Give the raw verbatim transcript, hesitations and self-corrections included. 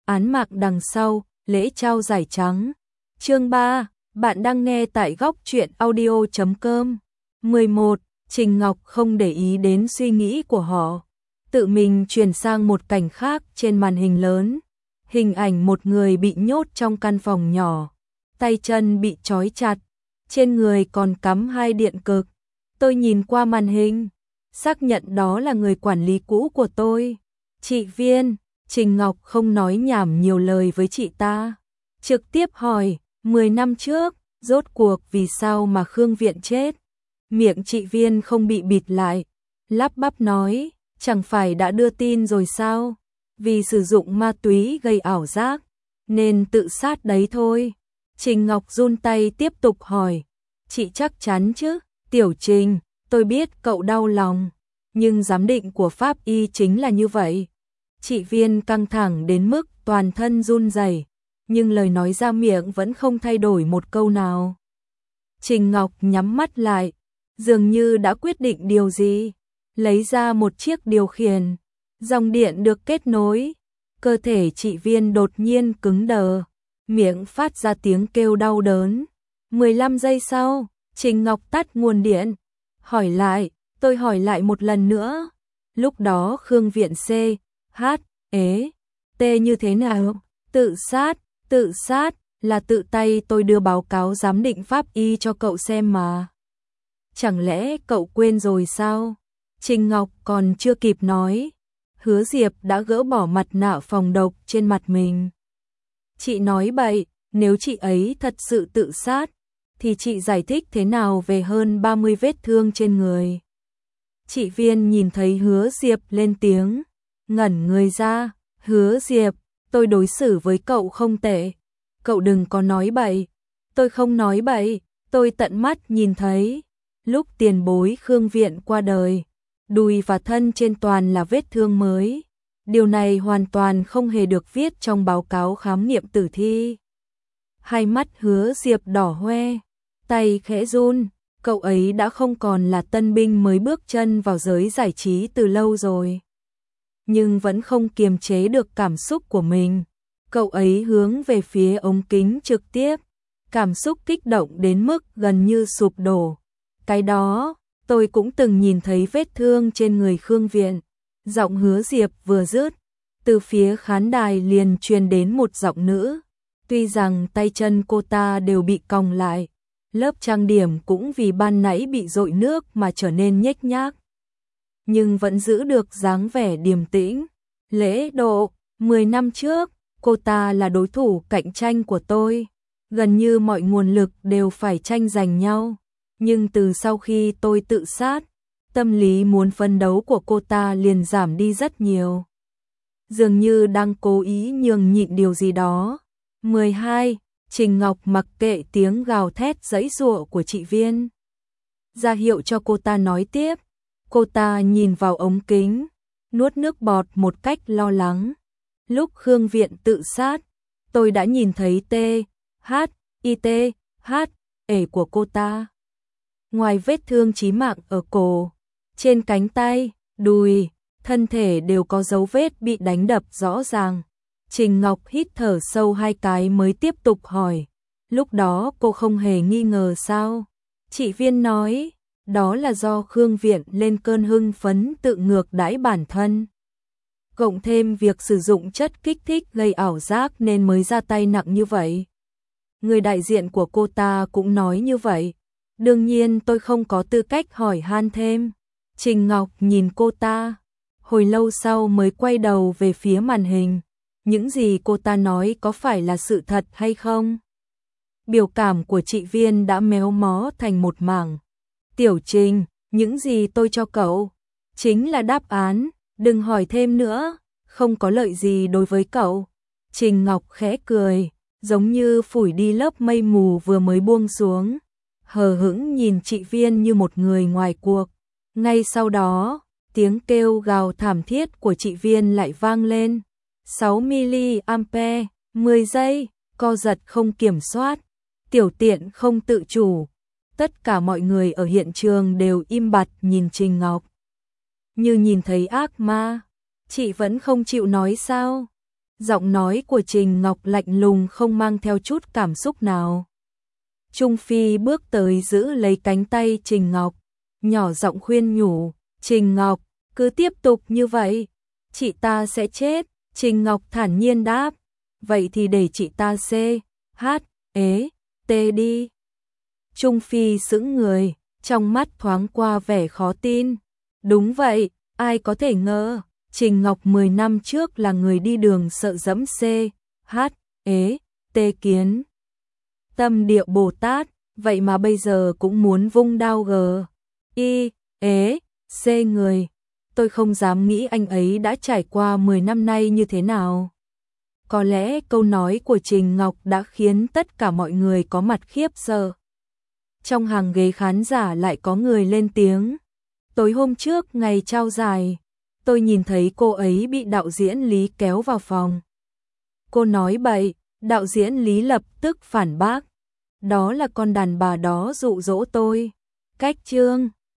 án mạc đằng sau, lễ trao giải trắng. Chương ba, bạn đang nghe tại góc truyện audio chấm com. mười một. Trình Ngọc không để ý đến suy nghĩ của họ, tự mình chuyển sang một cảnh khác trên màn hình lớn. Hình ảnh một người bị nhốt trong căn phòng nhỏ, tay chân bị trói chặt, trên người còn cắm hai điện cực. Tôi nhìn qua màn hình, xác nhận đó là người quản lý cũ của tôi. Chị Viên. Trình Ngọc không nói nhảm nhiều lời với chị ta, trực tiếp hỏi, mười năm trước, rốt cuộc vì sao mà Khương Viện chết? Miệng chị Viên không bị bịt lại, lắp bắp nói, chẳng phải đã đưa tin rồi sao? Vì sử dụng ma túy gây ảo giác, nên tự sát đấy thôi. Trình Ngọc run tay tiếp tục hỏi, chị chắc chắn chứ? Tiểu Trình, tôi biết cậu đau lòng, nhưng giám định của pháp y chính là như vậy. Chị Viên căng thẳng đến mức toàn thân run rẩy, nhưng lời nói ra miệng vẫn không thay đổi một câu nào. Trình Ngọc nhắm mắt lại, dường như đã quyết định điều gì, lấy ra một chiếc điều khiển, dòng điện được kết nối. Cơ thể chị Viên đột nhiên cứng đờ, miệng phát ra tiếng kêu đau đớn. mười lăm giây sau, Trình Ngọc tắt nguồn điện, hỏi lại, tôi hỏi lại một lần nữa, lúc đó Khương Viện C, H, ế, T như thế nào? Tự sát, tự sát, là tự tay tôi đưa báo cáo giám định pháp y cho cậu xem mà. Chẳng lẽ cậu quên rồi sao? Trình Ngọc còn chưa kịp nói, Hứa Diệp đã gỡ bỏ mặt nạ phòng độc trên mặt mình. Chị nói bậy, nếu chị ấy thật sự tự sát, thì chị giải thích thế nào về hơn ba mươi vết thương trên người? Chị Viên nhìn thấy Hứa Diệp lên tiếng, ngẩn người ra, Hứa Diệp, tôi đối xử với cậu không tệ, cậu đừng có nói bậy. Tôi không nói bậy, tôi tận mắt nhìn thấy, lúc tiền bối Khương Viện qua đời, đùi và thân trên toàn là vết thương mới. Điều này hoàn toàn không hề được viết trong báo cáo khám nghiệm tử thi. Hai mắt Hứa Diệp đỏ hoe, tay khẽ run, cậu ấy đã không còn là tân binh mới bước chân vào giới giải trí từ lâu rồi. Nhưng vẫn không kiềm chế được cảm xúc của mình. Cậu ấy hướng về phía ống kính trực tiếp, cảm xúc kích động đến mức gần như sụp đổ. Cái đó, tôi cũng từng nhìn thấy vết thương trên người Khương Viện. Giọng Hứa Diệp vừa dứt, từ phía khán đài liền truyền đến một giọng nữ. Tuy rằng tay chân cô ta đều bị còng lại, lớp trang điểm cũng vì ban nãy bị dội nước mà trở nên nhếch nhác, nhưng vẫn giữ được dáng vẻ điềm tĩnh. Lễ độ, mười năm trước, cô ta là đối thủ cạnh tranh của tôi. Gần như mọi nguồn lực đều phải tranh giành nhau. Nhưng từ sau khi tôi tự sát, tâm lý muốn phấn đấu của cô ta liền giảm đi rất nhiều. Dường như đang cố ý nhường nhịn điều gì đó. mười hai. Trình Ngọc mặc kệ tiếng gào thét giãy giụa của chị Viên, ra hiệu cho cô ta nói tiếp. Cô ta nhìn vào ống kính, nuốt nước bọt một cách lo lắng. Lúc Khương Viện tự sát, tôi đã nhìn thấy T, H, I T, H, ể của cô ta. Ngoài vết thương chí mạng ở cổ, trên cánh tay, đùi, thân thể đều có dấu vết bị đánh đập rõ ràng. Trình Ngọc hít thở sâu hai cái mới tiếp tục hỏi, lúc đó cô không hề nghi ngờ sao? Chị Viên nói, đó là do Khương Viện lên cơn hưng phấn tự ngược đãi bản thân. Cộng thêm việc sử dụng chất kích thích gây ảo giác nên mới ra tay nặng như vậy. Người đại diện của cô ta cũng nói như vậy. Đương nhiên tôi không có tư cách hỏi han thêm. Trình Ngọc nhìn cô ta, hồi lâu sau mới quay đầu về phía màn hình. Những gì cô ta nói có phải là sự thật hay không? Biểu cảm của chị Viên đã méo mó thành một mảng. Tiểu Trình, những gì tôi cho cậu chính là đáp án, đừng hỏi thêm nữa, không có lợi gì đối với cậu. Trình Ngọc khẽ cười, giống như phủi đi lớp mây mù vừa mới buông xuống, hờ hững nhìn chị Viên như một người ngoài cuộc. Ngay sau đó, tiếng kêu gào thảm thiết của chị Viên lại vang lên. sáu mi-li-ampere, mười giây, co giật không kiểm soát, tiểu tiện không tự chủ. Tất cả mọi người ở hiện trường đều im bặt nhìn Trình Ngọc, như nhìn thấy ác ma. Chị vẫn không chịu nói sao? Giọng nói của Trình Ngọc lạnh lùng không mang theo chút cảm xúc nào. Trung Phi bước tới giữ lấy cánh tay Trình Ngọc, nhỏ giọng khuyên nhủ, Trình Ngọc, cứ tiếp tục như vậy, chị ta sẽ chết. Trình Ngọc thản nhiên đáp, vậy thì để chị ta C, H, ế, T đi. Trung Phi sững người, trong mắt thoáng qua vẻ khó tin. Đúng vậy, ai có thể ngờ, Trình Ngọc mười năm trước là người đi đường sợ dẫm C, H, ế, T kiến. Tâm địa Bồ Tát, vậy mà bây giờ cũng muốn vung đao G, I, ế, C người. Tôi không dám nghĩ anh ấy đã trải qua mười năm nay như thế nào. Có lẽ câu nói của Trình Ngọc đã khiến tất cả mọi người có mặt khiếp sợ. Trong hàng ghế khán giả lại có người lên tiếng. Tối hôm trước ngày trao giải, tôi nhìn thấy cô ấy bị đạo diễn Lý kéo vào phòng. Cô nói bậy, đạo diễn Lý lập tức phản bác. Đó là con đàn bà đó dụ dỗ tôi. Cách chương